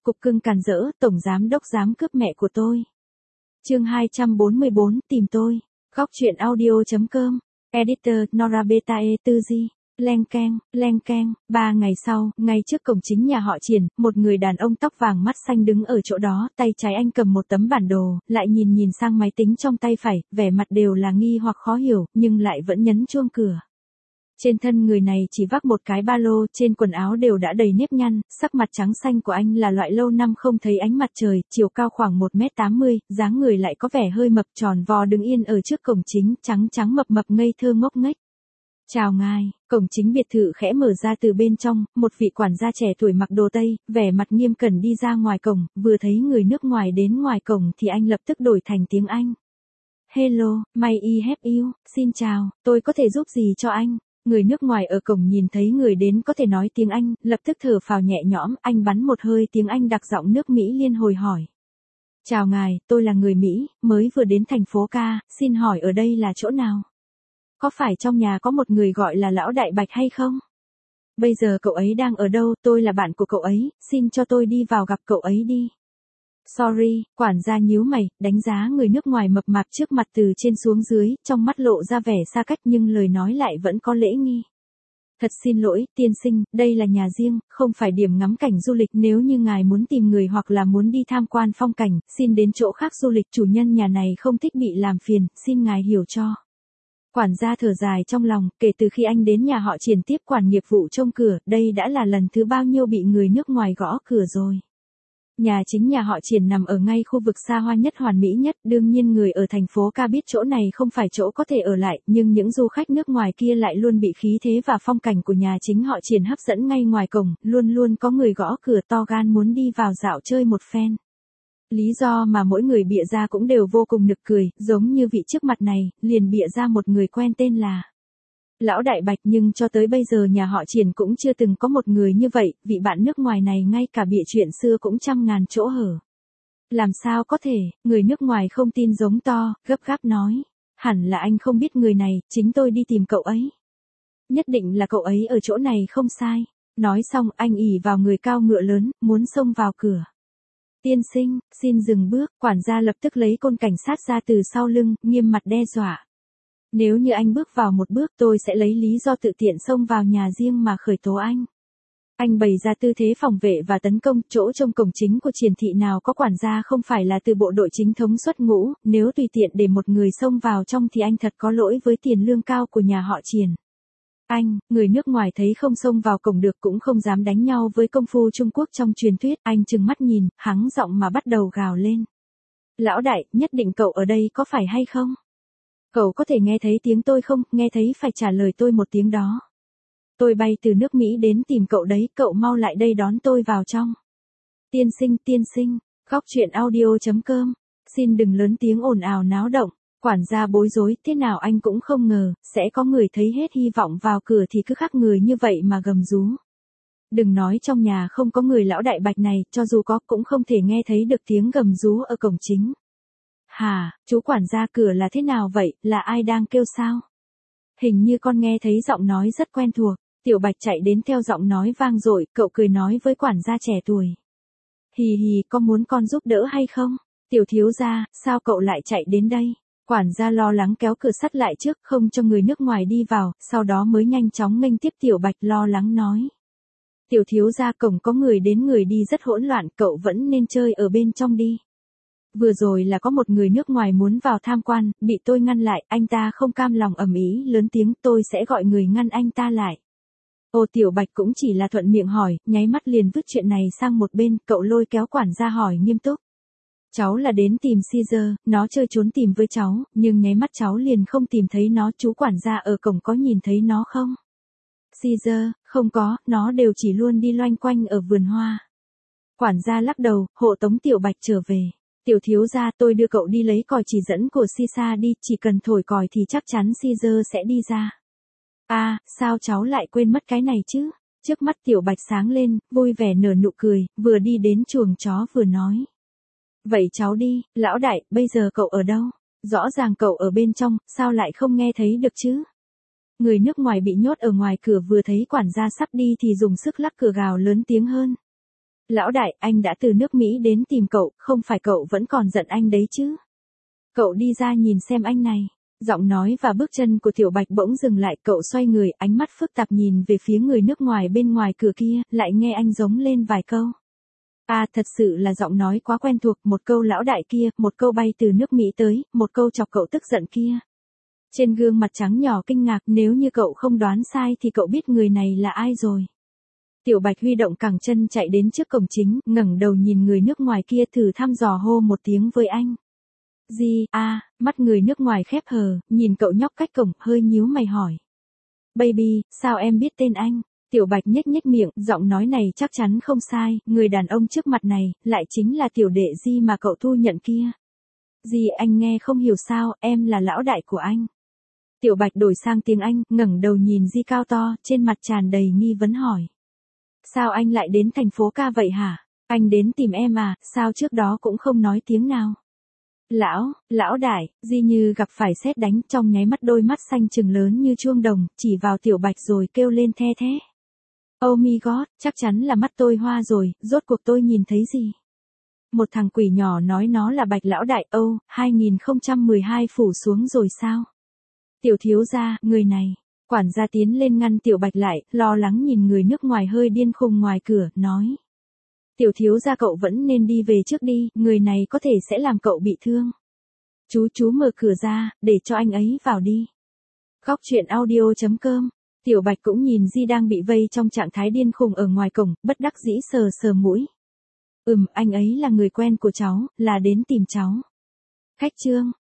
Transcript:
cục cưng càn rỡ, tổng giám đốc dám cướp mẹ của tôi. Chương 244, tìm tôi. Góc truyện audio.com. Editor, Nora Betae Tư-di. Leng keng, 3 ngày sau, ngay trước cổng chính nhà họ Triển, một người đàn ông tóc vàng mắt xanh đứng ở chỗ đó, tay trái anh cầm một tấm bản đồ, lại nhìn sang máy tính trong tay phải, vẻ mặt đều là nghi hoặc khó hiểu, nhưng lại vẫn nhấn chuông cửa. Trên thân người này chỉ vác một cái ba lô, trên quần áo đều đã đầy nếp nhăn, sắc mặt trắng xanh của anh là loại lâu năm không thấy ánh mặt trời, chiều cao khoảng 1m80, dáng người lại có vẻ hơi mập tròn vo đứng yên ở trước cổng chính, trắng mập ngây thơ ngốc nghếch. Chào ngài, cổng chính biệt thự khẽ mở ra từ bên trong, một vị quản gia trẻ tuổi mặc đồ Tây, vẻ mặt nghiêm cẩn đi ra ngoài cổng, vừa thấy người nước ngoài đến ngoài cổng thì anh lập tức đổi thành tiếng Anh. Hello, may I help you, xin chào, tôi có thể giúp gì cho anh? Người nước ngoài ở cổng nhìn thấy người đến có thể nói tiếng Anh, lập tức thở phào nhẹ nhõm, anh bắn một hơi tiếng Anh đặc giọng nước Mỹ liên hồi hỏi. Chào ngài, tôi là người Mỹ, mới vừa đến thành phố Ca, xin hỏi ở đây là chỗ nào? Có phải trong nhà có một người gọi là Lão Đại Bạch hay không? Bây giờ cậu ấy đang ở đâu, tôi là bạn của cậu ấy, xin cho tôi đi vào gặp cậu ấy đi. Sorry, quản gia nhíu mày, đánh giá người nước ngoài mập mạp trước mặt từ trên xuống dưới, trong mắt lộ ra vẻ xa cách nhưng lời nói lại vẫn có lễ nghi. Thật xin lỗi, tiên sinh, đây là nhà riêng, không phải điểm ngắm cảnh du lịch, nếu như ngài muốn tìm người hoặc là muốn đi tham quan phong cảnh, xin đến chỗ khác du lịch, chủ nhân nhà này không thích bị làm phiền, xin ngài hiểu cho. Quản gia thở dài trong lòng, kể từ khi anh đến nhà họ Triển tiếp quản nghiệp vụ trông cửa, đây đã là lần thứ bao nhiêu bị người nước ngoài gõ cửa rồi. Nhà chính nhà họ Triển nằm ở ngay khu vực xa hoa nhất hoàn mỹ nhất, đương nhiên người ở thành phố Ca biết chỗ này không phải chỗ có thể ở lại, nhưng những du khách nước ngoài kia lại luôn bị khí thế và phong cảnh của nhà chính họ Triển hấp dẫn ngay ngoài cổng, luôn có người gõ cửa to gan muốn đi vào dạo chơi một phen. Lý do mà mỗi người bịa ra cũng đều vô cùng nực cười, giống như vị trước mặt này, liền bịa ra một người quen tên là Lão Đại Bạch, nhưng cho tới bây giờ nhà họ Triển cũng chưa từng có một người như vậy, vị bạn nước ngoài này ngay cả bịa chuyện xưa cũng trăm ngàn chỗ hở. Làm sao có thể, người nước ngoài không tin giống to, gấp gáp nói. Hẳn là anh không biết người này, chính tôi đi tìm cậu ấy. Nhất định là cậu ấy ở chỗ này không sai. Nói xong anh ỉ vào người cao ngựa lớn, muốn xông vào cửa. Tiên sinh, xin dừng bước, quản gia lập tức lấy côn cảnh sát ra từ sau lưng, nghiêm mặt đe dọa. Nếu như anh bước vào một bước tôi sẽ lấy lý do tự tiện xông vào nhà riêng mà khởi tố anh. Anh bày ra tư thế phòng vệ và tấn công, chỗ trong cổng chính của Triển thị nào có quản gia không phải là từ bộ đội chính thống xuất ngũ, nếu tùy tiện để một người xông vào trong thì anh thật có lỗi với tiền lương cao của nhà họ Triển. Anh, người nước ngoài thấy không xông vào cổng được cũng không dám đánh nhau với công phu Trung Quốc trong truyền thuyết, anh trừng mắt nhìn, hắng giọng mà bắt đầu gào lên. Lão đại, nhất định cậu ở đây có phải hay không? Cậu có thể nghe thấy tiếng tôi không, nghe thấy phải trả lời tôi một tiếng đó. Tôi bay từ nước Mỹ đến tìm cậu đấy, cậu mau lại đây đón tôi vào trong. Tiên sinh, góc truyện audio.com, xin đừng lớn tiếng ồn ào náo động. Quản gia bối rối, thế nào anh cũng không ngờ, sẽ có người thấy hết hy vọng vào cửa thì cứ khác người như vậy mà gầm rú. Đừng nói trong nhà không có người Lão Đại Bạch này, cho dù có cũng không thể nghe thấy được tiếng gầm rú ở cổng chính. Hả, chú quản gia cửa là thế nào vậy, là ai đang kêu sao? Hình như con nghe thấy giọng nói rất quen thuộc, Tiểu Bạch chạy đến theo giọng nói vang dội, cậu cười nói với quản gia trẻ tuổi. Hì, có muốn con giúp đỡ hay không? Tiểu thiếu gia, sao cậu lại chạy đến đây? Quản gia lo lắng kéo cửa sắt lại trước không cho người nước ngoài đi vào, sau đó mới nhanh chóng nghênh tiếp Tiểu Bạch lo lắng nói. Tiểu thiếu gia, cổng có người đến người đi rất hỗn loạn, cậu vẫn nên chơi ở bên trong đi. Vừa rồi là có một người nước ngoài muốn vào tham quan, bị tôi ngăn lại, anh ta không cam lòng ầm ĩ lớn tiếng, tôi sẽ gọi người ngăn anh ta lại. Ô, Tiểu Bạch cũng chỉ là thuận miệng hỏi, nháy mắt liền vứt chuyện này sang một bên, cậu lôi kéo quản gia hỏi nghiêm túc. Cháu là đến tìm Caesar, nó chơi trốn tìm với cháu, nhưng nháy mắt cháu liền không tìm thấy nó, chú quản gia ở cổng có nhìn thấy nó không? Caesar, không có, nó đều chỉ luôn đi loanh quanh ở vườn hoa. Quản gia lắc đầu, hộ tống Tiểu Bạch trở về. Tiểu thiếu gia, tôi đưa cậu đi lấy còi chỉ dẫn của Sisa đi, chỉ cần thổi còi thì chắc chắn Caesar sẽ đi ra. À, sao cháu lại quên mất cái này chứ? Trước mắt Tiểu Bạch sáng lên, vui vẻ nở nụ cười, vừa đi đến chuồng chó vừa nói. Vậy cháu đi, lão đại, bây giờ cậu ở đâu? Rõ ràng cậu ở bên trong, sao lại không nghe thấy được chứ? Người nước ngoài bị nhốt ở ngoài cửa vừa thấy quản gia sắp đi thì dùng sức lắc cửa gào lớn tiếng hơn. Lão đại, anh đã từ nước Mỹ đến tìm cậu, không phải cậu vẫn còn giận anh đấy chứ? Cậu đi ra nhìn xem anh này. Giọng nói và bước chân của Tiểu Bạch bỗng dừng lại, cậu xoay người, ánh mắt phức tạp nhìn về phía người nước ngoài bên ngoài cửa kia, lại nghe anh giống lên vài câu. À, thật sự là giọng nói quá quen thuộc, một câu lão đại kia, một câu bay từ nước Mỹ tới, một câu chọc cậu tức giận kia. Trên gương mặt trắng nhỏ kinh ngạc, nếu như cậu không đoán sai thì cậu biết người này là ai rồi. Tiểu Bạch huy động cẳng chân chạy đến trước cổng chính, ngẩng đầu nhìn người nước ngoài kia, thử thăm dò hô một tiếng với anh. Gì, mắt người nước ngoài khép hờ, nhìn cậu nhóc cách cổng, hơi nhíu mày hỏi. Baby, sao em biết tên anh? Tiểu Bạch nhếch nhếch miệng, giọng nói này chắc chắn không sai, người đàn ông trước mặt này, lại chính là tiểu đệ Di mà cậu thu nhận kia. Di, anh nghe không hiểu sao, em là lão đại của anh. Tiểu Bạch đổi sang tiếng Anh, ngẩng đầu nhìn Di cao to, trên mặt tràn đầy nghi vấn hỏi. Sao anh lại đến thành phố ca vậy hả? Anh đến tìm em à, sao trước đó cũng không nói tiếng nào? Lão đại, Di như gặp phải sét đánh, trong nháy mắt đôi mắt xanh trừng lớn như chuông đồng, chỉ vào Tiểu Bạch rồi kêu lên the thé. Oh my god, chắc chắn là mắt tôi hoa rồi, rốt cuộc tôi nhìn thấy gì? Một thằng quỷ nhỏ nói nó là Bạch lão đại. 2012 phủ xuống rồi sao? Tiểu thiếu gia, người này. Quản gia tiến lên ngăn Tiểu Bạch lại, lo lắng nhìn người nước ngoài hơi điên khùng ngoài cửa, nói. Tiểu thiếu gia, cậu vẫn nên đi về trước đi, người này có thể sẽ làm cậu bị thương. Chú mở cửa ra, để cho anh ấy vào đi. Góc truyện audio.com. Tiểu Bạch cũng nhìn Di đang bị vây trong trạng thái điên khùng ở ngoài cổng, bất đắc dĩ sờ sờ mũi. Anh ấy là người quen của cháu, là đến tìm cháu. Khách Trương.